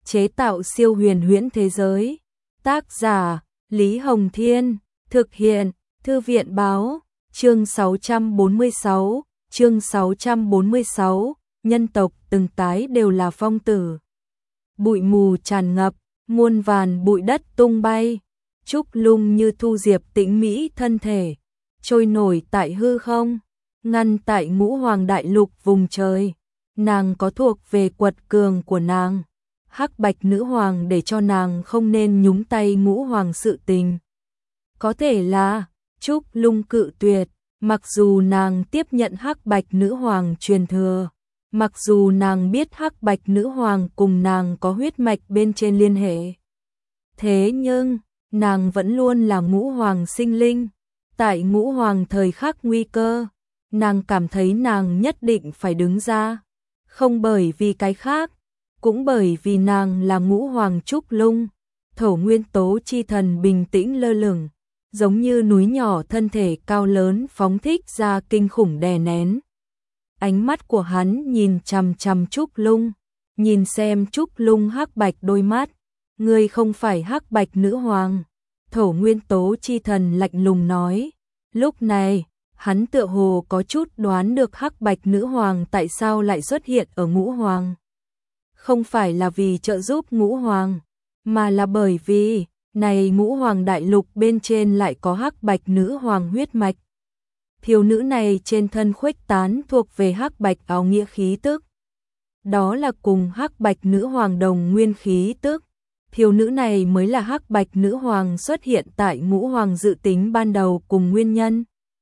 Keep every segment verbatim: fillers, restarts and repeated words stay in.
chế tạo siêu huyền huyễn thế giới. Tác giả Lý Hồng Thiên, thực hiện Thư viện Báo. Chương sáu trăm bốn mươi sáu, chương sáu trăm bốn mươi sáu, nhân tộc từng tái đều là phong tử. Bụi mù tràn ngập, muôn vàn bụi đất tung bay, Trúc Lung như thu diệp tĩnh mỹ thân thể, trôi nổi tại hư không, ngăn tại ngũ hoàng đại lục vùng trời. Nàng có thuộc về quật cường của nàng. Hắc Bạch nữ hoàng để cho nàng không nên nhúng tay ngũ hoàng sự tình. Có thể là Trúc Lung cự tuyệt, mặc dù nàng tiếp nhận Hắc Bạch nữ hoàng truyền thừa, mặc dù nàng biết Hắc Bạch nữ hoàng cùng nàng có huyết mạch bên trên liên hệ. Thế nhưng, nàng vẫn luôn là ngũ hoàng sinh linh. Tại ngũ hoàng thời khắc nguy cơ, nàng cảm thấy nàng nhất định phải đứng ra. Không bởi vì cái khác, cũng bởi vì nàng là ngũ hoàng Trúc Lung. Thổ nguyên tố chi thần bình tĩnh lơ lửng, giống như núi nhỏ thân thể cao lớn phóng thích ra kinh khủng đè nén. Ánh mắt của hắn nhìn chằm chằm Trúc Lung, nhìn xem Trúc Lung hắc bạch đôi mắt. Ngươi không phải hắc bạch nữ hoàng. Thổ nguyên tố chi thần lạnh lùng nói. Lúc này, hắn tựa hồ có chút đoán được hắc bạch nữ hoàng tại sao lại xuất hiện ở ngũ hoàng. Không phải là vì trợ giúp ngũ hoàng, mà là bởi vì, này ngũ hoàng đại lục bên trên lại có hắc bạch nữ hoàng huyết mạch. Thiếu nữ này trên thân khuếch tán thuộc về hắc bạch áo nghĩa khí tức. Đó là cùng hắc bạch nữ hoàng đồng nguyên khí tức. Thiếu nữ này mới là hắc bạch nữ hoàng xuất hiện tại ngũ hoàng dự tính ban đầu cùng nguyên nhân.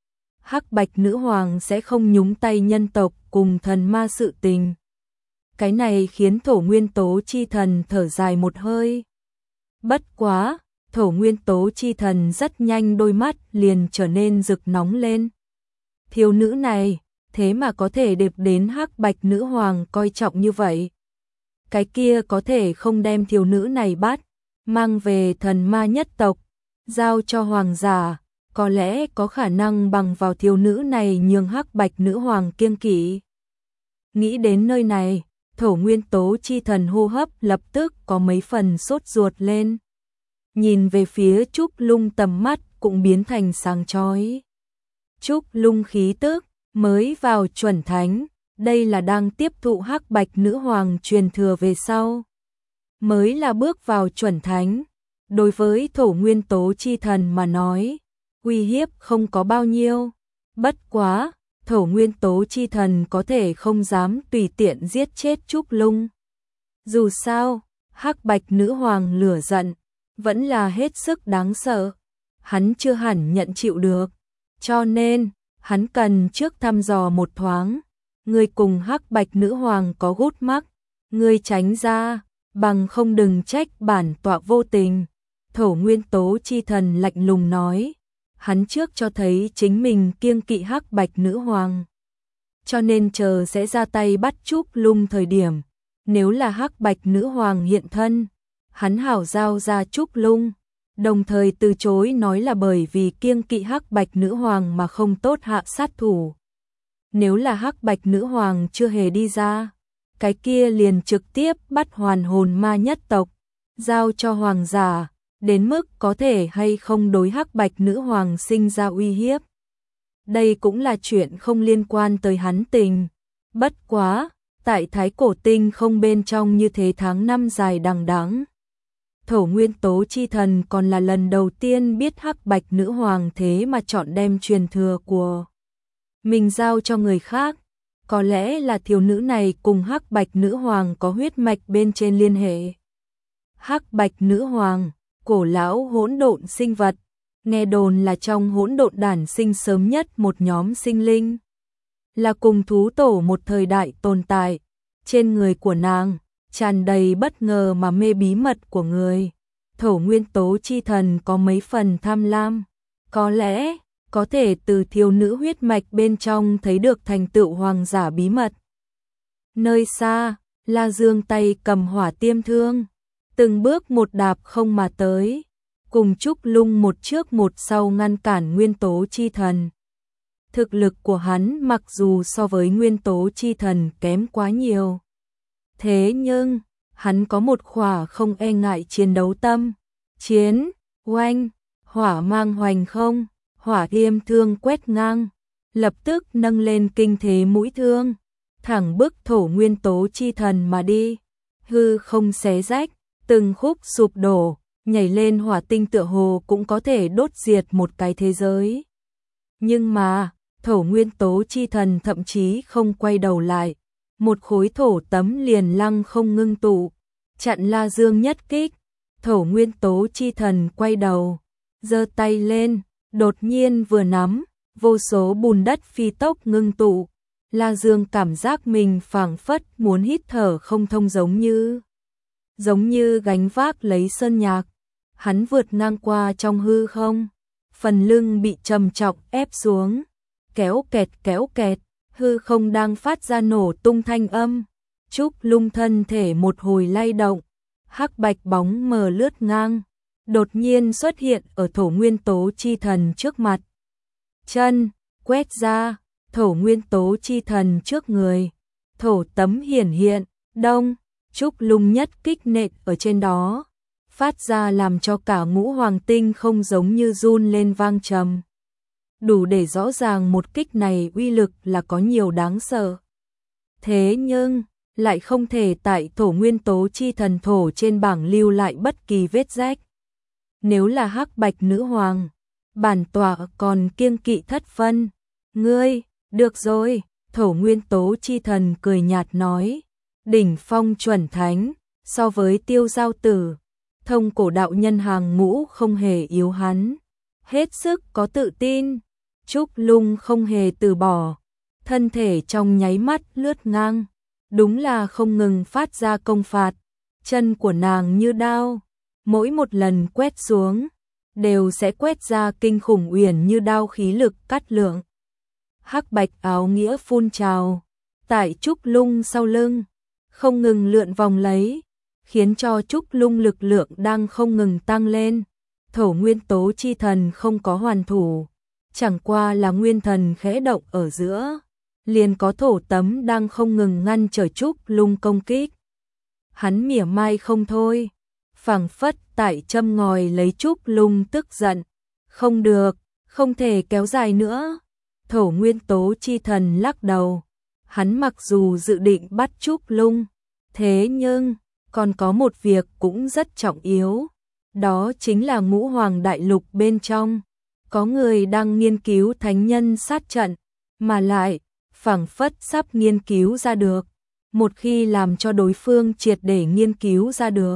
Hắc bạch nữ hoàng sẽ không nhúng tay nhân tộc cùng thần ma sự tình. Cái này khiến thổ nguyên tố chi thần thở dài một hơi. Bất quá, thổ nguyên tố chi thần rất nhanh đôi mắt liền trở nên rực nóng lên. Thiếu nữ này, thế mà có thể được đến hắc bạch nữ hoàng coi trọng như vậy. Cái kia có thể không đem thiếu nữ này bắt, mang về thần ma nhất tộc, giao cho hoàng giả, có lẽ có khả năng bằng vào thiếu nữ này nhường hắc bạch nữ hoàng kiêng kỵ. Nghĩ đến nơi này, thổ nguyên tố chi thần hô hấp lập tức có mấy phần sốt ruột lên. Nhìn về phía Trúc Lung tầm mắt cũng biến thành sáng chói. Trúc Lung khí tức mới vào chuẩn thánh, đây là đang tiếp thụ hắc bạch nữ hoàng truyền thừa về sau. Mới là bước vào chuẩn thánh. Đối với thổ nguyên tố chi thần mà nói, uy hiếp không có bao nhiêu. Bất quá, thổ nguyên tố chi thần có thể không dám tùy tiện giết chết Trúc Lung. Dù sao, hắc bạch nữ hoàng lửa giận, vẫn là hết sức đáng sợ. Hắn chưa hẳn nhận chịu được. Cho nên, hắn cần trước thăm dò một thoáng. Ngươi cùng hắc bạch nữ hoàng có gút mắc, ngươi tránh ra, bằng không đừng trách bản tọa vô tình. Thổ nguyên tố chi thần lạnh lùng nói. Hắn trước cho thấy chính mình kiêng kỵ hắc bạch nữ hoàng, cho nên chờ sẽ ra tay bắt Trúc Lung thời điểm, nếu là hắc bạch nữ hoàng hiện thân, hắn hảo giao ra Trúc Lung, đồng thời từ chối nói là bởi vì kiêng kỵ hắc bạch nữ hoàng mà không tốt hạ sát thủ. Nếu là hắc bạch nữ hoàng chưa hề đi ra, cái kia liền trực tiếp bắt hoàn hồn ma nhất tộc, giao cho hoàng giả, đến mức có thể hay không đối hắc bạch nữ hoàng sinh ra uy hiếp. Đây cũng là chuyện không liên quan tới hắn tình. Bất quá, tại thái cổ tinh không bên trong như thế tháng năm dài đằng đẵng. Thổ nguyên tố chi thần còn là lần đầu tiên biết hắc bạch nữ hoàng thế mà chọn đem truyền thừa của mình giao cho người khác. Có lẽ là thiếu nữ này cùng hắc bạch nữ hoàng có huyết mạch bên trên liên hệ. Hắc bạch nữ hoàng, cổ lão hỗn độn sinh vật, nghe đồn là trong hỗn độn đản sinh sớm nhất một nhóm sinh linh, là cùng thú tổ một thời đại tồn tại. Trên người của nàng tràn đầy bất ngờ mà mê bí mật của người. Thổ nguyên tố chi thần có mấy phần tham lam, có lẽ có thể từ thiếu nữ huyết mạch bên trong thấy được thành tựu hoàng giả bí mật. Nơi xa, La Dương tay cầm hỏa tiêm thương, từng bước một đạp không mà tới, cùng Trúc Lung một trước một sau ngăn cản nguyên tố chi thần. Thực lực của hắn mặc dù so với nguyên tố chi thần kém quá nhiều, thế nhưng hắn có một khỏa không e ngại chiến đấu tâm. Chiến, oanh, hỏa mang hoành không, hỏa yêm thương quét ngang, lập tức nâng lên kinh thế mũi thương, thẳng bức thổ nguyên tố chi thần mà đi. Hư không xé rách, từng khúc sụp đổ, nhảy lên hỏa tinh tựa hồ cũng có thể đốt diệt một cái thế giới. Nhưng mà, thổ nguyên tố chi thần thậm chí không quay đầu lại, một khối thổ tấm liền lăng không ngưng tụ, chặn La Dương nhất kích. Thổ nguyên tố chi thần quay đầu, giơ tay lên, đột nhiên vừa nắm, vô số bùn đất phi tốc ngưng tụ. La Dương cảm giác mình phảng phất muốn hít thở không thông, giống như giống như gánh vác lấy sơn nhạc. Hắn vượt ngang qua trong hư không, phần lưng bị trầm trọng ép xuống, kéo kẹt kéo kẹt, hư không đang phát ra nổ tung thanh âm. Trúc Lung thân thể một hồi lay động, hắc bạch bóng mờ lướt ngang, đột nhiên xuất hiện ở thổ nguyên tố chi thần trước mặt. Chân quét ra, thổ nguyên tố chi thần trước người, thổ tấm hiển hiện, đông, Trúc Lung nhất kích nện ở trên đó, phát ra làm cho cả ngũ hoàng tinh không giống như run lên vang trầm. Đủ để rõ ràng một kích này uy lực là có nhiều đáng sợ. Thế nhưng, lại không thể tại thổ nguyên tố chi thần thổ trên bảng lưu lại bất kỳ vết rách. Nếu là hắc bạch nữ hoàng, bản tọa còn kiêng kỵ thất phân. Ngươi, được rồi, thổ nguyên tố chi thần cười nhạt nói, đỉnh phong chuẩn thánh, so với Tiêu Giao Tử, thông cổ đạo nhân hàng ngũ không hề yếu hắn, hết sức có tự tin. Trúc Lung không hề từ bỏ, thân thể trong nháy mắt lướt ngang, đúng là không ngừng phát ra công phạt, chân của nàng như đao, mỗi một lần quét xuống, đều sẽ quét ra kinh khủng uyển như đao khí lực cắt lượng. Hắc bạch áo nghĩa phun trào, tại Trúc Lung sau lưng, không ngừng lượn vòng lấy, khiến cho Trúc Lung lực lượng đang không ngừng tăng lên. Thổ nguyên tố chi thần không có hoàn thủ, chẳng qua là nguyên thần khẽ động ở giữa, liền có thổ tấm đang không ngừng ngăn trở Trúc Lung công kích. Hắn mỉa mai không thôi, phảng phất tại châm ngòi lấy Trúc Lung tức giận. Không được, không thể kéo dài nữa. Thổ nguyên tố chi thần lắc đầu, hắn mặc dù dự định bắt Trúc Lung, thế nhưng còn có một việc cũng rất trọng yếu, đó chính là ngũ hoàng đại lục bên trong có người đang nghiên cứu thánh nhân sát trận, mà lại phảng phất sắp nghiên cứu ra được. Một khi làm cho đối phương triệt để nghiên cứu ra được,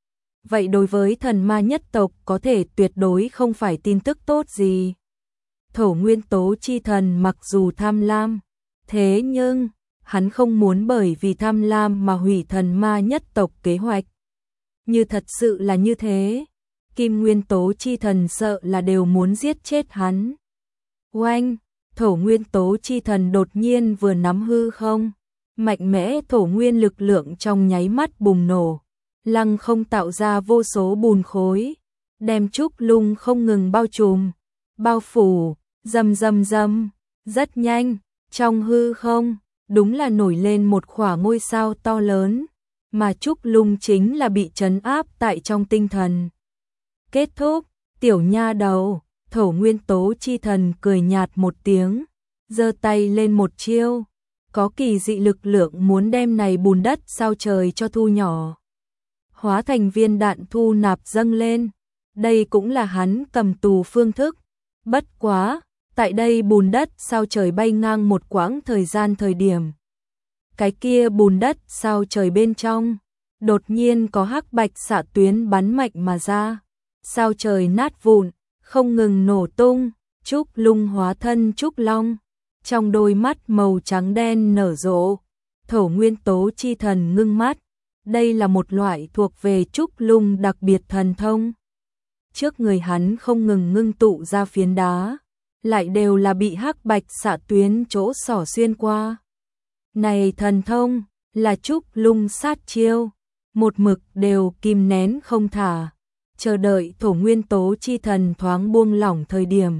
vậy đối với thần ma nhất tộc có thể tuyệt đối không phải tin tức tốt gì. Thổ nguyên tố chi thần mặc dù tham lam, thế nhưng hắn không muốn bởi vì tham lam mà hủy thần ma nhất tộc kế hoạch. Như thật sự là như thế, kim nguyên tố chi thần sợ là đều muốn giết chết hắn. Oanh, thổ nguyên tố chi thần đột nhiên vừa nắm hư không, mạnh mẽ thổ nguyên lực lượng trong nháy mắt bùng nổ, lăng không tạo ra vô số bùn khối, đem Trúc Lung không ngừng bao trùm, bao phủ, rầm rầm rầm, rất nhanh, trong hư không, đúng là nổi lên một khỏa ngôi sao to lớn, mà Trúc Lung chính là bị trấn áp tại trong tinh thần. Kết thúc, tiểu nha đầu, thổ nguyên tố chi thần cười nhạt một tiếng, giơ tay lên một chiêu, có kỳ dị lực lượng muốn đem này bùn đất sao trời cho thu nhỏ, hóa thành viên đạn thu nạp dâng lên. Đây cũng là hắn cầm tù phương thức. Bất quá, tại đây bùn đất sao trời bay ngang một quãng thời gian thời điểm, cái kia bùn đất sao trời bên trong, đột nhiên có hắc bạch xạ tuyến bắn mạnh mà ra, sao trời nát vụn, không ngừng nổ tung. Trúc Lung hóa thân Trúc Long, trong đôi mắt màu trắng đen nở rộ, thổ nguyên tố chi thần ngưng mắt. Đây là một loại thuộc về Trúc Lung đặc biệt thần thông. Trước người hắn không ngừng ngưng tụ ra phiến đá, lại đều là bị hắc bạch xạ tuyến chỗ xỏ xuyên qua. Này thần thông, là Trúc Lung sát chiêu, một mực đều kìm nén không thả, chờ đợi thổ nguyên tố chi thần thoáng buông lỏng thời điểm.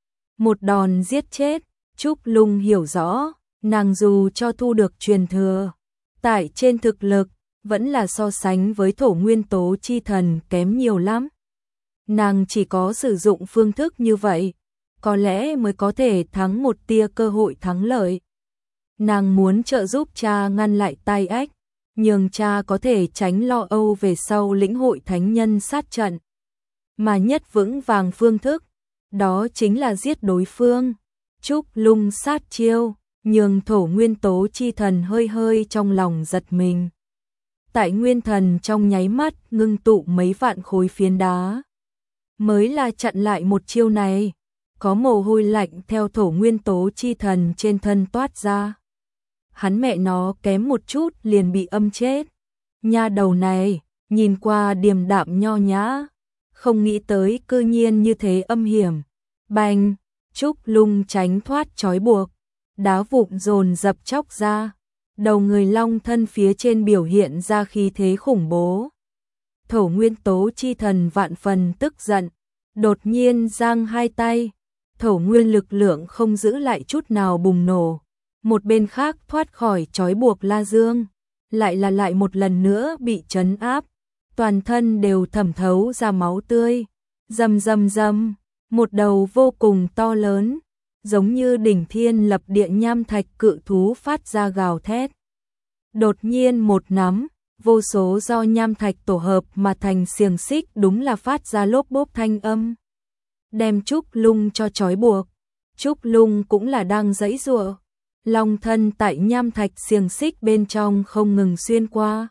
Một đòn giết chết. Trúc Lung hiểu rõ, nàng dù cho thu được truyền thừa, tại trên thực lực, vẫn là so sánh với thổ nguyên tố chi thần kém nhiều lắm. Nàng chỉ có sử dụng phương thức như vậy, có lẽ mới có thể thắng một tia cơ hội thắng lợi. Nàng muốn trợ giúp cha ngăn lại tai ách, nhường cha có thể tránh lo âu về sau lĩnh hội thánh nhân sát trận. Mà nhất vững vàng phương thức, đó chính là giết đối phương. Trúc Lung sát chiêu, nhường thổ nguyên tố chi thần hơi hơi trong lòng giật mình. Tại nguyên thần trong nháy mắt ngưng tụ mấy vạn khối phiến đá. Mới là chặn lại một chiêu này, có mồ hôi lạnh theo thổ nguyên tố chi thần trên thân toát ra. Hắn mẹ nó kém một chút liền bị âm chết. Nha đầu này, nhìn qua điềm đạm nho nhã, không nghĩ tới cư nhiên như thế âm hiểm. Bành, Trúc Lung tránh thoát trói buộc, đá vụn dồn dập chóc ra, đầu người long thân phía trên biểu hiện ra khí thế khủng bố. Thổ nguyên tố chi thần vạn phần tức giận, đột nhiên giang hai tay, thổ nguyên lực lượng không giữ lại chút nào bùng nổ. Một bên khác thoát khỏi trói buộc La Dương, lại là lại một lần nữa bị trấn áp, toàn thân đều thẩm thấu ra máu tươi, rầm rầm rầm, một đầu vô cùng to lớn, giống như đỉnh thiên lập địa nham thạch cự thú phát ra gào thét. Đột nhiên một nắm, vô số do nham thạch tổ hợp mà thành xiềng xích đúng là phát ra lốp bốp thanh âm, đem Trúc Lung cho trói buộc. Trúc Lung cũng là đang giãy giụa, long thân tại nham thạch xiềng xích bên trong không ngừng xuyên qua.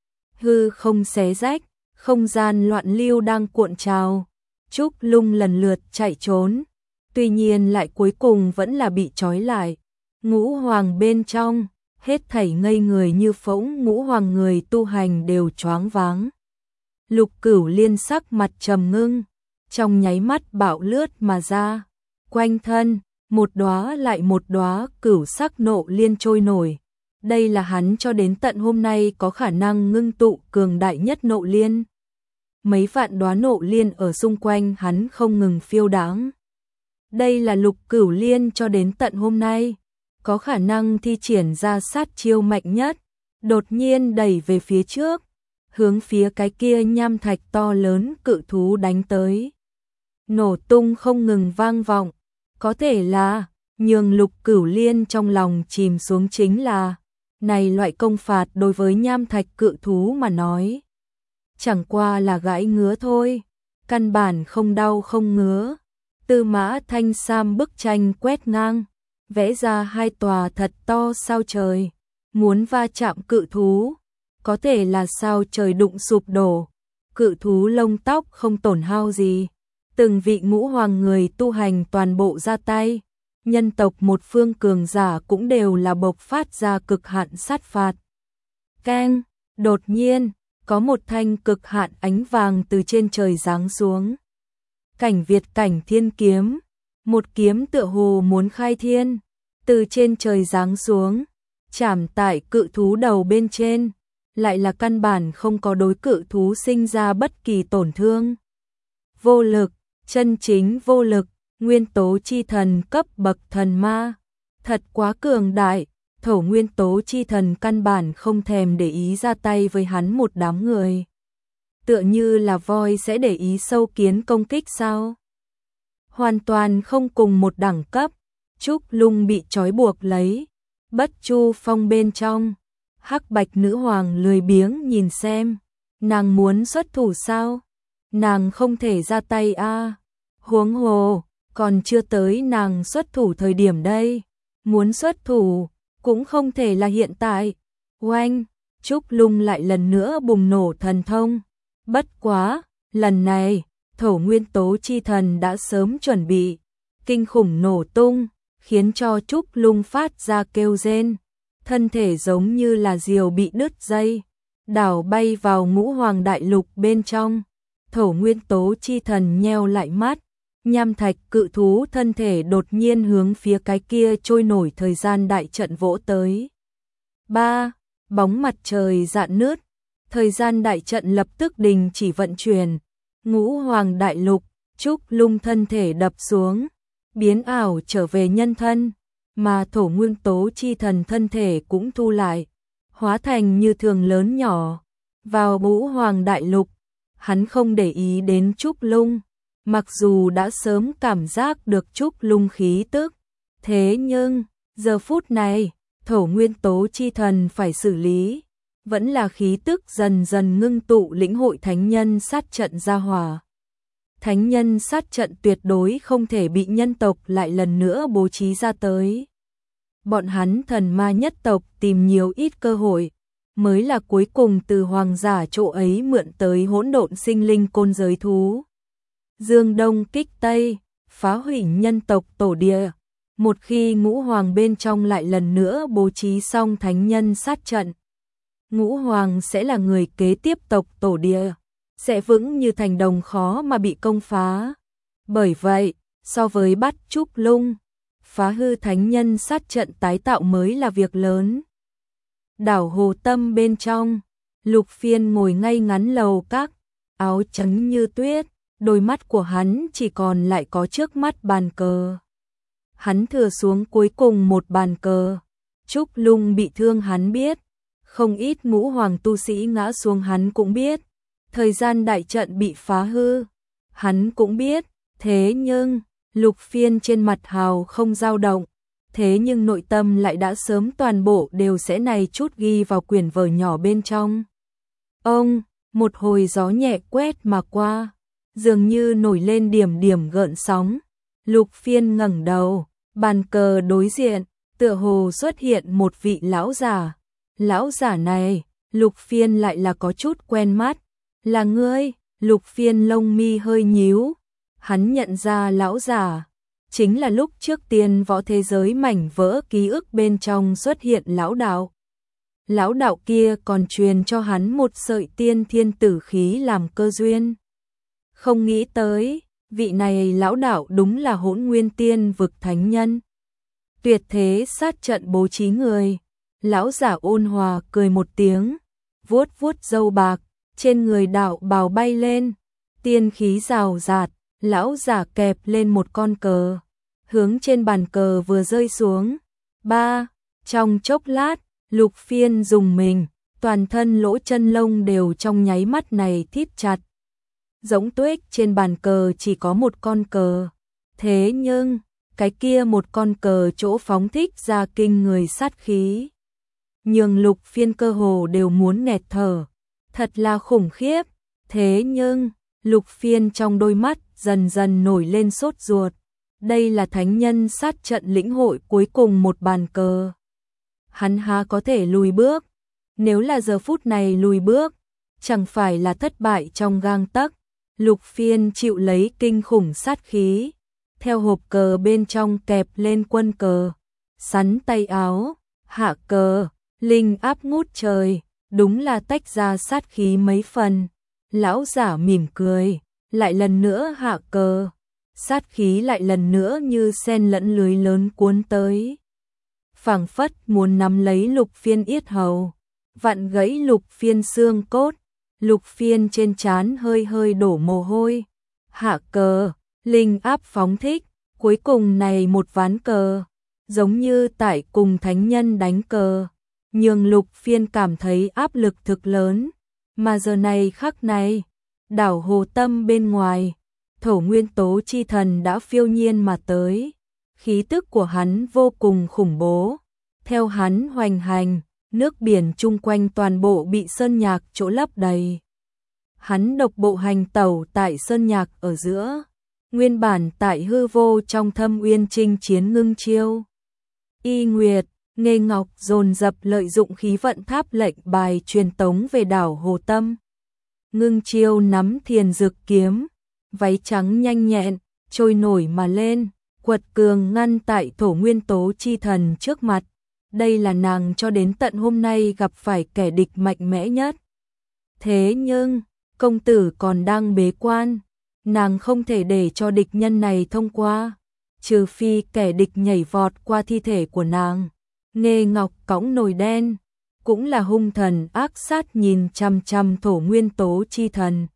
Hư không xé rách, không gian loạn lưu đang cuộn trào. Trúc Lung lần lượt chạy trốn, tuy nhiên lại cuối cùng vẫn là bị trói lại. Ngũ hoàng bên trong, hết thảy ngây người như phỗng, ngũ hoàng người tu hành đều choáng váng. Lục Cửu Liên sắc mặt trầm ngưng, trong nháy mắt bạo lướt mà ra, quanh thân một đóa lại một đóa cửu sắc nộ liên trôi nổi. Đây là hắn cho đến tận hôm nay có khả năng ngưng tụ cường đại nhất nộ liên. Mấy vạn đóa nộ liên ở xung quanh hắn không ngừng phiêu đãng. Đây là Lục Cửu Liên cho đến tận hôm nay có khả năng thi triển ra sát chiêu mạnh nhất, đột nhiên đẩy về phía trước, hướng phía cái kia nham thạch to lớn cự thú đánh tới. Nổ tung không ngừng vang vọng, có thể là nhường Lục Cửu Liên trong lòng chìm xuống chính là này loại công phạt đối với nham thạch cự thú mà nói, chẳng qua là gãi ngứa thôi, căn bản không đau không ngứa. Tư Mã Thanh Sam bức tranh quét ngang, vẽ ra hai tòa thật to sao trời, muốn va chạm cự thú, có thể là sao trời đụng sụp đổ, cự thú lông tóc không tổn hao gì. Từng vị ngũ hoàng người tu hành toàn bộ ra tay, nhân tộc một phương cường giả cũng đều là bộc phát ra cực hạn sát phạt. Keng, đột nhiên, có một thanh cực hạn ánh vàng từ trên trời giáng xuống. Cảnh Việt cảnh thiên kiếm, một kiếm tựa hồ muốn khai thiên, từ trên trời giáng xuống, chạm tại cự thú đầu bên trên, lại là căn bản không có đối cự thú sinh ra bất kỳ tổn thương. Vô lực, chân chính vô lực, nguyên tố chi thần cấp bậc thần ma, thật quá cường đại. Thổ nguyên tố chi thần căn bản không thèm để ý ra tay với hắn một đám người. Tựa như là voi sẽ để ý sâu kiến công kích sao? Hoàn toàn không cùng một đẳng cấp. Trúc Lung bị trói buộc lấy, Bất Chu Phong bên trong, Hắc Bạch nữ hoàng lười biếng nhìn xem, nàng muốn xuất thủ sao? Nàng không thể ra tay a. À. Huống hồ, còn chưa tới nàng xuất thủ thời điểm đây, muốn xuất thủ cũng không thể là hiện tại. Oanh, Trúc Lung lại lần nữa bùng nổ thần thông. Bất quá, lần này, thổ nguyên tố chi thần đã sớm chuẩn bị, kinh khủng nổ tung, khiến cho Trúc Lung phát ra kêu rên, thân thể giống như là diều bị đứt dây, đảo bay vào ngũ hoàng đại lục bên trong. Thổ nguyên tố chi thần nheo lại mắt, nham thạch cự thú thân thể đột nhiên hướng phía cái kia trôi nổi thời gian đại trận vỗ tới. Ba, bóng mặt trời rạn nứt, thời gian đại trận lập tức đình chỉ vận chuyển. Ngũ hoàng đại lục, Trúc Lung thân thể đập xuống, biến ảo trở về nhân thân, mà thổ nguyên tố chi thần thân thể cũng thu lại, hóa thành như thường lớn nhỏ, vào Ngũ Hoàng Đại Lục. Hắn không để ý đến Trúc Lung, mặc dù đã sớm cảm giác được Trúc Lung khí tức, thế nhưng giờ phút này, thổ nguyên tố chi thần phải xử lý, vẫn là khí tức dần dần ngưng tụ lĩnh hội thánh nhân sát trận gia hỏa. Thánh nhân sát trận tuyệt đối không thể bị nhân tộc lại lần nữa bố trí ra tới. Bọn hắn thần ma nhất tộc tìm nhiều ít cơ hội, mới là cuối cùng từ hoàng giả chỗ ấy mượn tới hỗn độn sinh linh côn giới thú. Dương Đông kích Tây, phá hủy nhân tộc tổ địa. Một khi Ngũ Hoàng bên trong lại lần nữa bố trí xong thánh nhân sát trận, Ngũ Hoàng sẽ là người kế tiếp tộc tổ địa, sẽ vững như thành đồng khó mà bị công phá. Bởi vậy, so với bắt Trúc Lung, phá hư thánh nhân sát trận tái tạo mới là việc lớn. Đảo Hồ Tâm bên trong, Lục Phiên ngồi ngay ngắn lầu các, áo trắng như tuyết, đôi mắt của hắn chỉ còn lại có trước mắt bàn cờ. Hắn thừa xuống cuối cùng một bàn cờ. Trúc Lung bị thương hắn biết, không ít Ngũ Hoàng tu sĩ ngã xuống hắn cũng biết, thời gian đại trận bị phá hư, hắn cũng biết, thế nhưng Lục Phiên trên mặt hào không dao động, thế nhưng nội tâm lại đã sớm toàn bộ đều sẽ này chút ghi vào quyển vở nhỏ bên trong. Ông, một hồi gió nhẹ quét mà qua, dường như nổi lên điểm điểm gợn sóng. Lục Phiên ngẩng đầu, bàn cờ đối diện, tựa hồ xuất hiện một vị lão giả. Lão giả này, Lục Phiên lại là có chút quen mắt. Là ngươi? Lục Phiên lông mi hơi nhíu. Hắn nhận ra lão giả, chính là lúc trước tiên võ thế giới mảnh vỡ ký ức bên trong xuất hiện lão đạo. Lão đạo kia còn truyền cho hắn một sợi tiên thiên tử khí làm cơ duyên. Không nghĩ tới, vị này lão đạo đúng là Hỗn Nguyên Tiên vực thánh nhân. Tuyệt thế sát trận bố trí người. Lão giả ôn hòa cười một tiếng, vuốt vuốt râu bạc, trên người đạo bào bay lên, tiên khí rào rạt, lão giả kẹp lên một con cờ, hướng trên bàn cờ vừa rơi xuống. Ba, trong chốc lát, Lục Phiên dùng mình, toàn thân lỗ chân lông đều trong nháy mắt này thít chặt. Giống tuếch trên bàn cờ chỉ có một con cờ, thế nhưng cái kia một con cờ chỗ phóng thích ra kinh người sát khí, nhường Lục Phiên cơ hồ đều muốn nghẹt thở, thật là khủng khiếp. Thế nhưng Lục Phiên trong đôi mắt dần dần nổi lên sốt ruột. Đây là thánh nhân sát trận lĩnh hội cuối cùng một bàn cờ. Hắn há có thể lùi bước? Nếu là giờ phút này lùi bước, chẳng phải là thất bại trong gang tấc. Lục Phiên chịu lấy kinh khủng sát khí, theo hộp cờ bên trong kẹp lên quân cờ, sắn tay áo, hạ cờ, linh áp ngút trời, đúng là tách ra sát khí mấy phần. Lão giả mỉm cười, lại lần nữa hạ cờ, sát khí lại lần nữa như sen lẫn lưới lớn cuốn tới, phảng phất muốn nắm lấy Lục Phiên yết hầu, vặn gãy Lục Phiên xương cốt. Lục Phiên trên trán hơi hơi đổ mồ hôi. Hạ cờ, linh áp phóng thích, cuối cùng này một ván cờ, giống như tại cùng thánh nhân đánh cờ, nhường Lục Phiên cảm thấy áp lực thực lớn. Mà giờ này khắc này, đảo Hồ Tâm bên ngoài, thổ nguyên tố chi thần đã phiêu nhiên mà tới. Khí tức của hắn vô cùng khủng bố. Theo hắn hoành hành, nước biển chung quanh toàn bộ bị sơn nhạc chỗ lấp đầy. Hắn độc bộ hành tẩu tại sơn nhạc ở giữa, nguyên bản tại hư vô trong thâm uyên chinh chiến ngưng chiêu. Y Nguyệt, Nghê Ngọc dồn dập lợi dụng khí vận tháp lệnh bài truyền tống về đảo Hồ Tâm. Ngưng chiêu nắm thiền dược kiếm, váy trắng nhanh nhẹn, trôi nổi mà lên, quật cường ngăn tại thổ nguyên tố chi thần trước mặt. Đây là nàng cho đến tận hôm nay gặp phải kẻ địch mạnh mẽ nhất. Thế nhưng, công tử còn đang bế quan, nàng không thể để cho địch nhân này thông qua, trừ phi kẻ địch nhảy vọt qua thi thể của nàng. Nghê Ngọc cõng nồi đen, cũng là hung thần ác sát nhìn chằm chằm thổ nguyên tố chi thần.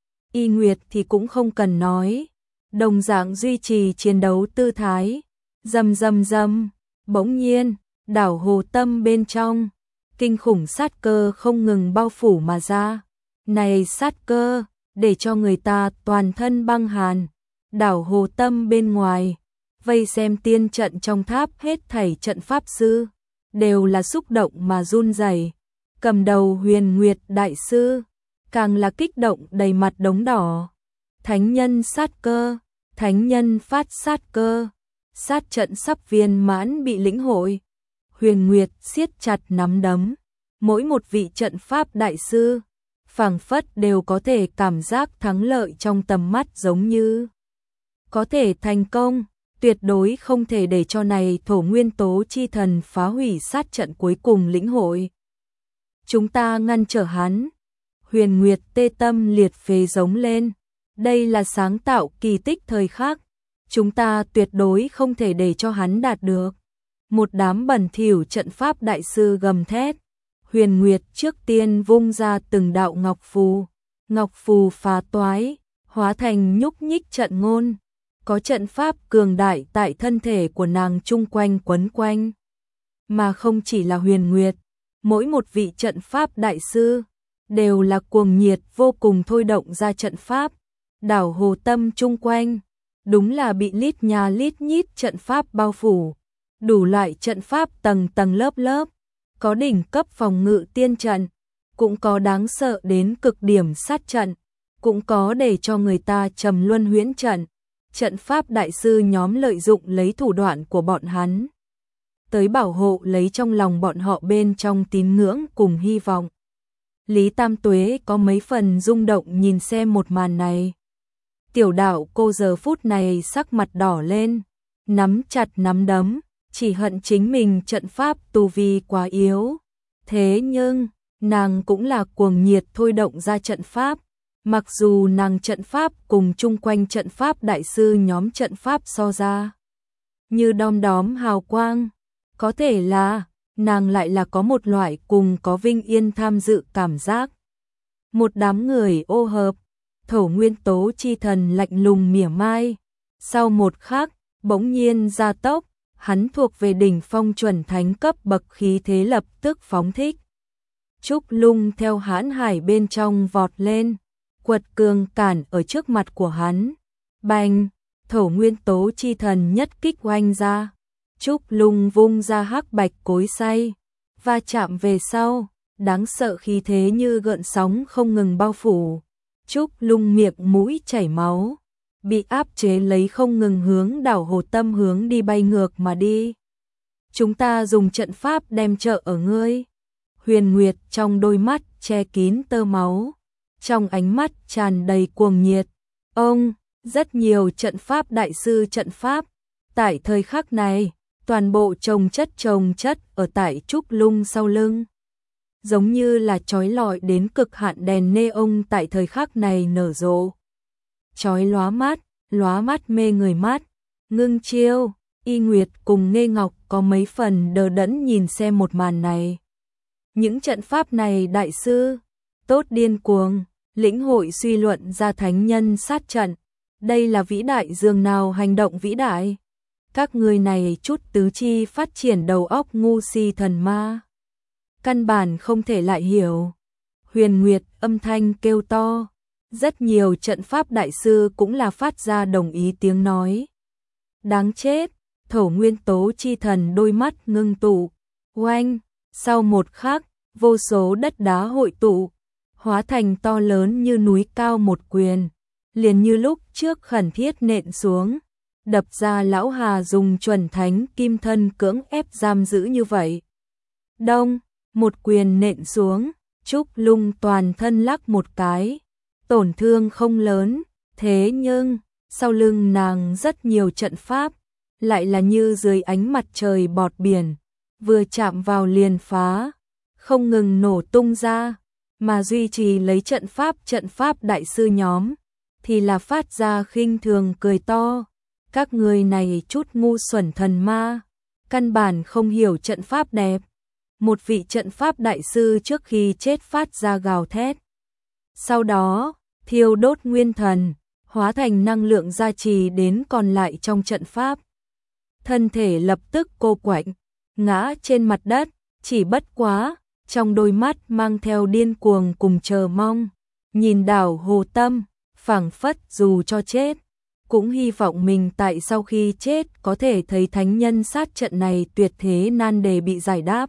Y Nguyệt thì cũng không cần nói, đồng dạng duy trì chiến đấu tư thái, rầm rầm rầm, bỗng nhiên, đảo Hồ Tâm bên trong, kinh khủng sát cơ không ngừng bao phủ mà ra. Này sát cơ, để cho người ta toàn thân băng hàn. Đảo Hồ Tâm bên ngoài, vây xem tiên trận trong tháp hết thảy trận pháp sư, đều là xúc động mà run rẩy. Cầm đầu Huyền Nguyệt đại sư, càng là kích động đầy mặt đống đỏ. Thánh nhân sát cơ, thánh nhân phát sát cơ, sát trận sắp viên mãn bị lĩnh hội. Huyền Nguyệt siết chặt nắm đấm, mỗi một vị trận pháp đại sư, phảng phất đều có thể cảm giác thắng lợi trong tầm mắt, giống như có thể thành công, tuyệt đối không thể để cho này thổ nguyên tố chi thần phá hủy sát trận cuối cùng lĩnh hội. Chúng ta ngăn trở hắn. Huyền Nguyệt tê tâm liệt phế giống lên. Đây là sáng tạo kỳ tích thời khắc. Chúng ta tuyệt đối không thể để cho hắn đạt được. Một đám bẩn thỉu trận pháp đại sư gầm thét. Huyền Nguyệt trước tiên vung ra từng đạo ngọc phù. Ngọc phù phá toái, hóa thành nhúc nhích trận ngôn. Có trận pháp cường đại tại thân thể của nàng chung quanh quấn quanh. Mà không chỉ là Huyền Nguyệt, mỗi một vị trận pháp đại sư đều là cuồng nhiệt vô cùng thôi động ra trận pháp. Đảo Hồ Tâm chung quanh, đúng là bị lít nhà lít nhít trận pháp bao phủ. Đủ loại trận pháp tầng tầng lớp lớp, có đỉnh cấp phòng ngự tiên trận, cũng có đáng sợ đến cực điểm sát trận, cũng có để cho người ta trầm luân huyễn trận. Trận pháp đại sư nhóm lợi dụng lấy thủ đoạn của bọn hắn, tới bảo hộ lấy trong lòng bọn họ bên trong tín ngưỡng cùng hy vọng. Lý Tam Tuế có mấy phần rung động nhìn xem một màn này. Tiểu đạo cô giờ phút này sắc mặt đỏ lên, nắm chặt nắm đấm, chỉ hận chính mình trận pháp tu vi quá yếu. Thế nhưng, nàng cũng là cuồng nhiệt thôi động ra trận pháp. Mặc dù nàng trận pháp cùng chung quanh trận pháp đại sư nhóm trận pháp so ra như đom đóm hào quang, có thể là nàng lại là có một loại cùng có vinh yên tham dự cảm giác. Một đám người ô hợp, thổ nguyên tố chi thần lạnh lùng mỉa mai. Sau một khắc, bỗng nhiên gia tốc, hắn thuộc về đỉnh phong chuẩn thánh cấp bậc khí thế lập tức phóng thích. Trúc Lung theo hãn hải bên trong vọt lên, quật cường cản ở trước mặt của hắn. Bành, thổ nguyên tố chi thần nhất kích oanh ra. Trúc Lung vung ra hắc bạch cối xay, va chạm về sau, đáng sợ khí thế như gợn sóng không ngừng bao phủ. Trúc Lung miệng mũi chảy máu, bị áp chế lấy không ngừng hướng Đảo Hồ Tâm hướng đi bay ngược mà đi. Chúng ta dùng trận pháp đem trợ ở ngươi. Huyền Nguyệt trong đôi mắt che kín tơ máu, trong ánh mắt tràn đầy cuồng nhiệt. Ông, rất nhiều trận pháp đại sư trận pháp, tại thời khắc này, toàn bộ chồng chất chồng chất ở tại Trúc Lung sau lưng. Giống như là chói lọi đến cực hạn đèn neon tại thời khắc này nở rộ. Chói lóa mắt, lóa mắt mê người mắt. Ngưng Chiêu, Y Nguyệt cùng Nghê Ngọc có mấy phần đờ đẫn nhìn xem một màn này. Những trận pháp này đại sư, tốt điên cuồng, lĩnh hội suy luận ra thánh nhân sát trận. Đây là vĩ đại dường nào hành động vĩ đại. Các người này chút tứ chi phát triển đầu óc ngu si thần ma. Căn bản không thể lại hiểu. Huyền Nguyệt âm thanh kêu to. Rất nhiều trận pháp đại sư cũng là phát ra đồng ý tiếng nói. Đáng chết, thổ nguyên tố chi thần đôi mắt ngưng tụ. Oanh, sau một khắc, vô số đất đá hội tụ, hóa thành to lớn như núi cao một quyền. Liền như lúc trước khẩn thiết nện xuống, đập ra lão Hà dùng chuẩn thánh kim thân cưỡng ép giam giữ như vậy. Đông, một quyền nện xuống, Trúc Lung toàn thân lắc một cái, tổn thương không lớn, thế nhưng, sau lưng nàng rất nhiều trận pháp, lại là như dưới ánh mặt trời bọt biển, vừa chạm vào liền phá, không ngừng nổ tung ra, mà duy trì lấy trận pháp trận pháp đại sư nhóm, thì là phát ra khinh thường cười to. Các người này chút ngu xuẩn thần ma, căn bản không hiểu trận pháp đẹp. Một vị trận pháp đại sư trước khi chết phát ra gào thét. Sau đó, thiêu đốt nguyên thần, hóa thành năng lượng gia trì đến còn lại trong trận pháp. Thân thể lập tức cô quạnh, ngã trên mặt đất, chỉ bất quá, trong đôi mắt mang theo điên cuồng cùng chờ mong, nhìn đảo Hồ Tâm, phảng phất dù cho chết, cũng hy vọng mình tại sau khi chết có thể thấy thánh nhân sát trận này tuyệt thế nan đề bị giải đáp.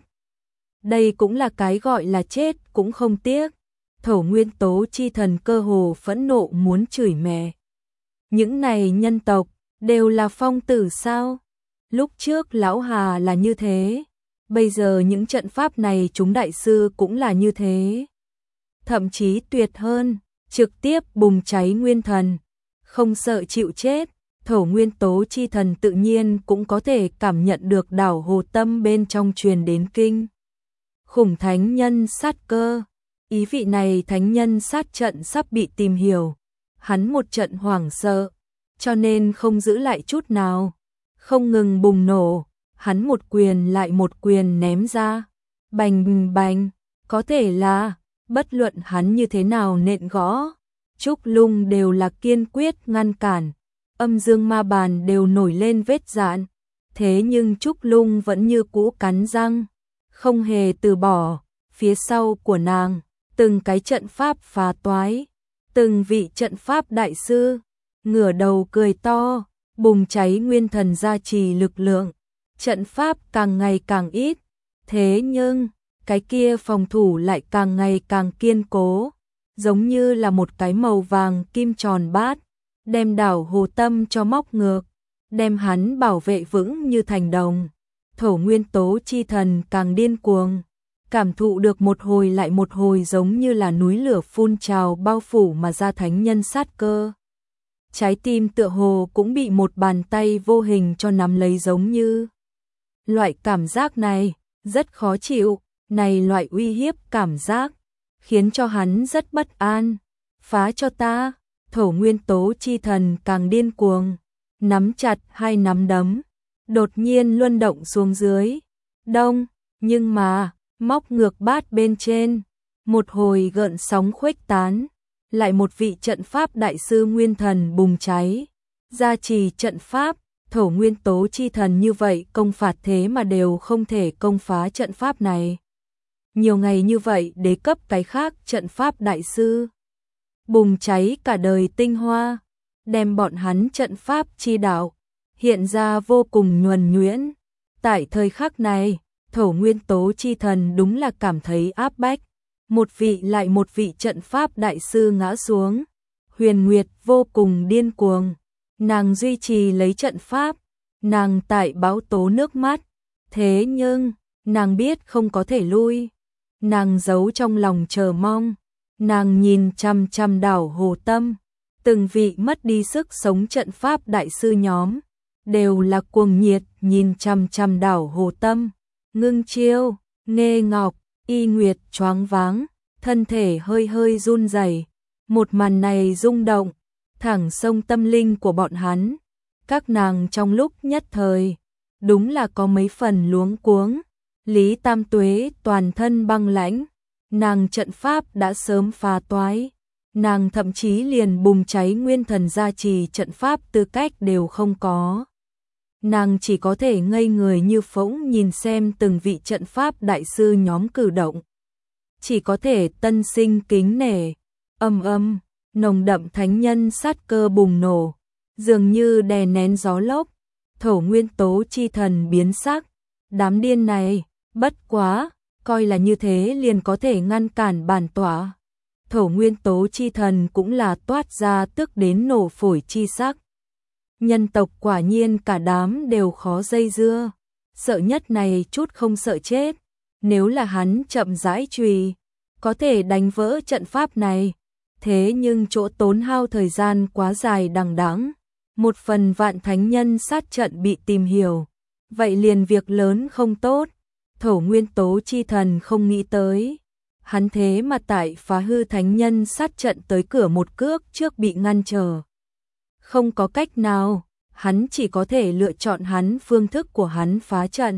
Đây cũng là cái gọi là chết cũng không tiếc. Thổ nguyên tố chi thần cơ hồ phẫn nộ muốn chửi mẹ. Những này nhân tộc, đều là phong tử sao? Lúc trước lão Hà là như thế, bây giờ những trận pháp này chúng đại sư cũng là như thế. Thậm chí tuyệt hơn, trực tiếp bùng cháy nguyên thần, không sợ chịu chết. Thổ nguyên tố chi thần tự nhiên cũng có thể cảm nhận được đảo Hồ Tâm bên trong truyền đến kinh khủng thánh nhân sát cơ. Ý vị này thánh nhân sát trận sắp bị tìm hiểu. Hắn một trận hoảng sợ, cho nên không giữ lại chút nào, không ngừng bùng nổ, hắn một quyền lại một quyền ném ra, bành bành, có thể là, bất luận hắn như thế nào nện gõ, trúc lung đều là kiên quyết ngăn cản, âm dương ma bàn đều nổi lên vết dạn, thế nhưng trúc lung vẫn như cũ cắn răng, không hề từ bỏ. Phía sau của nàng, từng cái trận pháp phá toái, từng vị trận pháp đại sư, ngửa đầu cười to, bùng cháy nguyên thần gia trì lực lượng, trận pháp càng ngày càng ít, thế nhưng, cái kia phòng thủ lại càng ngày càng kiên cố, giống như là một cái màu vàng kim tròn bát, đem đảo Hồ Tâm cho móc ngược, đem hắn bảo vệ vững như thành đồng. Thổ nguyên tố chi thần càng điên cuồng, cảm thụ được một hồi lại một hồi giống như là núi lửa phun trào bao phủ mà ra thánh nhân sát cơ. Trái tim tựa hồ cũng bị một bàn tay vô hình cho nắm lấy giống như. Loại cảm giác này, rất khó chịu, này loại uy hiếp cảm giác, khiến cho hắn rất bất an. Phá cho ta, thổ nguyên tố chi thần càng điên cuồng, nắm chặt hai nắm đấm, đột nhiên luân động xuống dưới. Đông, nhưng mà, móc ngược bát bên trên, một hồi gợn sóng khuếch tán, lại một vị trận pháp đại sư nguyên thần bùng cháy, gia trì trận pháp, thổ nguyên tố chi thần như vậy công phạt thế mà đều không thể công phá trận pháp này. Nhiều ngày như vậy đế cấp cái khác trận pháp đại sư, bùng cháy cả đời tinh hoa, đem bọn hắn trận pháp chi đạo, hiện ra vô cùng nhuần nhuyễn. Tại thời khắc này, thổ nguyên tố chi thần đúng là cảm thấy áp bách, một vị lại một vị trận pháp đại sư ngã xuống. Huyền Nguyệt vô cùng điên cuồng, nàng duy trì lấy trận pháp, nàng tại báo tố nước mắt, thế nhưng, nàng biết không có thể lui, nàng giấu trong lòng chờ mong, nàng nhìn chằm chằm đảo Hồ Tâm, từng vị mất đi sức sống trận pháp đại sư nhóm, đều là cuồng nhiệt nhìn chằm chằm đảo Hồ Tâm. Ngưng Chiêu, Nghê Ngọc, Y Nguyệt choáng váng, thân thể hơi hơi run rẩy. Một màn này rung động, thẳng sông tâm linh của bọn hắn. Các nàng trong lúc nhất thời, đúng là có mấy phần luống cuống. Lý Tam Tuế toàn thân băng lãnh, nàng trận pháp đã sớm phá toái. Nàng thậm chí liền bùng cháy nguyên thần gia trì trận pháp tư cách đều không có. Nàng chỉ có thể ngây người như phỗng nhìn xem từng vị trận pháp đại sư nhóm cử động. Chỉ có thể tân sinh kính nể, âm âm, nồng đậm thánh nhân sát cơ bùng nổ, dường như đè nén gió lốc, thổ nguyên tố chi thần biến sắc. Đám điên này, bất quá, coi là như thế liền có thể ngăn cản bản tỏa. Thổ nguyên tố chi thần cũng là toát ra tức đến nổ phổi chi sắc. Nhân tộc quả nhiên cả đám đều khó dây dưa, sợ nhất này chút không sợ chết, nếu là hắn chậm rãi chùy, có thể đánh vỡ trận pháp này, thế nhưng chỗ tốn hao thời gian quá dài đằng đẵng, một phần vạn thánh nhân sát trận bị tìm hiểu, vậy liền việc lớn không tốt. Thổ nguyên tố chi thần không nghĩ tới, hắn thế mà tại phá hư thánh nhân sát trận tới cửa một cước trước bị ngăn trở. Không có cách nào, hắn chỉ có thể lựa chọn hắn phương thức của hắn phá trận,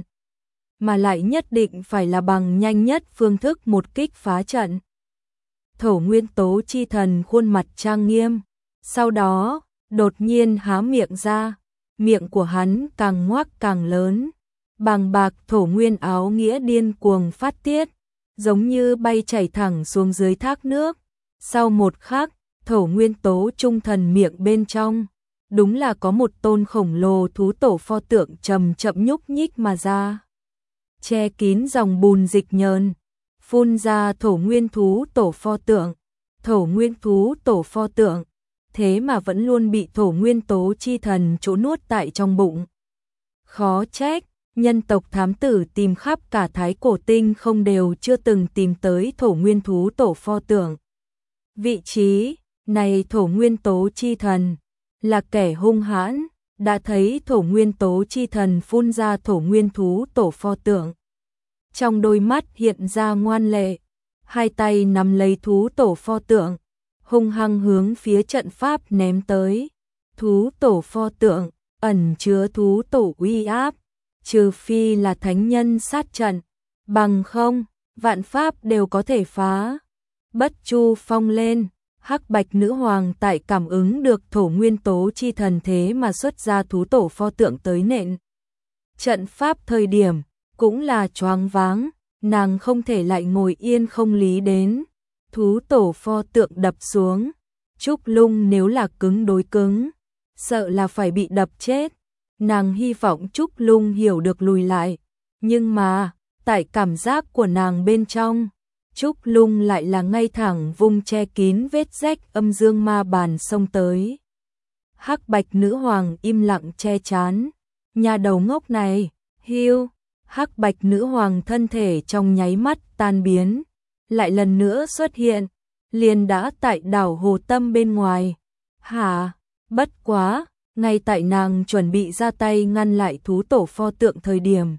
mà lại nhất định phải là bằng nhanh nhất phương thức một kích phá trận. Thổ nguyên tố chi thần khuôn mặt trang nghiêm, sau đó, đột nhiên há miệng ra, miệng của hắn càng ngoác càng lớn, bàng bạc thổ nguyên áo nghĩa điên cuồng phát tiết, giống như bay chảy thẳng xuống dưới thác nước. Sau một khắc, thổ nguyên tố trung thần miệng bên trong, đúng là có một tôn khổng lồ thú tổ pho tượng chậm chậm nhúc nhích mà ra. Che kín dòng bùn dịch nhờn, phun ra thổ nguyên thú tổ pho tượng. Thổ nguyên thú tổ pho tượng, thế mà vẫn luôn bị thổ nguyên tố chi thần chỗ nuốt tại trong bụng. Khó trách, nhân tộc thám tử tìm khắp cả Thái Cổ Tinh không đều chưa từng tìm tới thổ nguyên thú tổ pho tượng. Vị trí này thổ nguyên tố chi thần là kẻ hung hãn, đã thấy thổ nguyên tố chi thần phun ra thổ nguyên thú tổ pho tượng. Trong đôi mắt hiện ra ngoan lệ, hai tay nắm lấy thú tổ pho tượng, hung hăng hướng phía trận pháp ném tới. Thú tổ pho tượng ẩn chứa thú tổ uy áp, trừ phi là thánh nhân sát trận, bằng không, vạn pháp đều có thể phá. Bất chu phong lên, hắc bạch nữ hoàng tại cảm ứng được thổ nguyên tố chi thần thế mà xuất ra thú tổ pho tượng tới nện. Trận pháp thời điểm, cũng là choáng váng, nàng không thể lại ngồi yên không lý đến. Thú tổ pho tượng đập xuống, Trúc Lung nếu là cứng đối cứng, sợ là phải bị đập chết. Nàng hy vọng Trúc Lung hiểu được lùi lại, nhưng mà, tại cảm giác của nàng bên trong, Trúc Lung lại là ngay thẳng vung che kín vết rách âm dương ma bàn xông tới. Hắc bạch nữ hoàng im lặng che chán, nhà đầu ngốc này, hiu. Hắc bạch nữ hoàng thân thể trong nháy mắt tan biến, lại lần nữa xuất hiện, liền đã tại đảo hồ tâm bên ngoài. Hả? Bất quá, ngay tại nàng chuẩn bị ra tay ngăn lại thú tổ pho tượng thời điểm,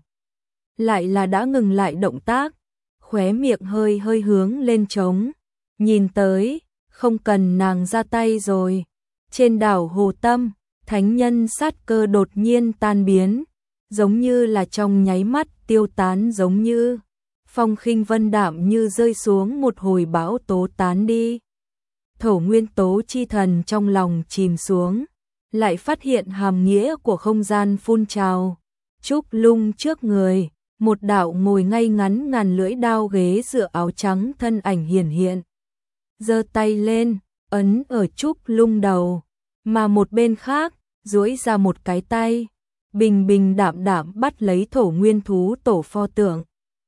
lại là đã ngừng lại động tác, khóe miệng hơi hơi hướng lên trống, nhìn tới, không cần nàng ra tay rồi. Trên đảo hồ tâm, thánh nhân sát cơ đột nhiên tan biến, giống như là trong nháy mắt tiêu tán, giống như phong khinh vân đạm như rơi xuống một hồi bão tố tán đi. Thổ nguyên tố chi thần trong lòng chìm xuống, lại phát hiện hàm nghĩa của không gian phun trào. Trúc Lung trước người, một đạo ngồi ngay ngắn ngàn lưỡi đao ghế dựa áo trắng thân ảnh hiển hiện. Giơ tay lên, ấn ở Trúc Lung đầu, mà một bên khác, duỗi ra một cái tay, bình bình đạm đạm bắt lấy thổ nguyên thú tổ pho tượng.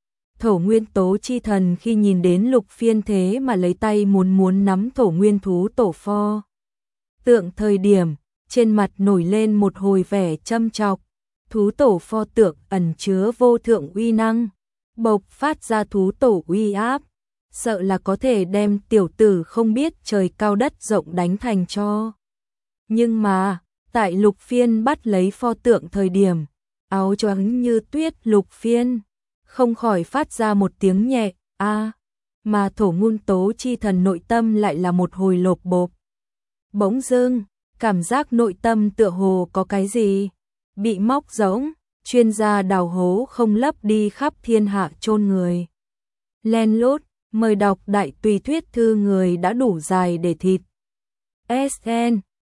Thổ nguyên tố chi thần khi nhìn đến Lục Phiên thế mà lấy tay muốn muốn nắm thổ nguyên thú tổ pho tượng thời điểm, trên mặt nổi lên một hồi vẻ châm chọc. Thú tổ pho tượng ẩn chứa vô thượng uy năng, bộc phát ra thú tổ uy áp, sợ là có thể đem tiểu tử không biết trời cao đất rộng đánh thành cho. Nhưng mà, tại Lục Phiên bắt lấy pho tượng thời điểm, áo choàng như tuyết Lục Phiên không khỏi phát ra một tiếng nhẹ a, mà thổ nguyên tố chi thần nội tâm lại là một hồi lộp bộp. Bỗng dưng, cảm giác nội tâm tựa hồ có cái gì bị móc rỗng, chuyên gia đào hố không lấp đi khắp thiên hạ chôn người. Len lút, mời đọc đại tùy thuyết thư người đã đủ dài để thịt. ét en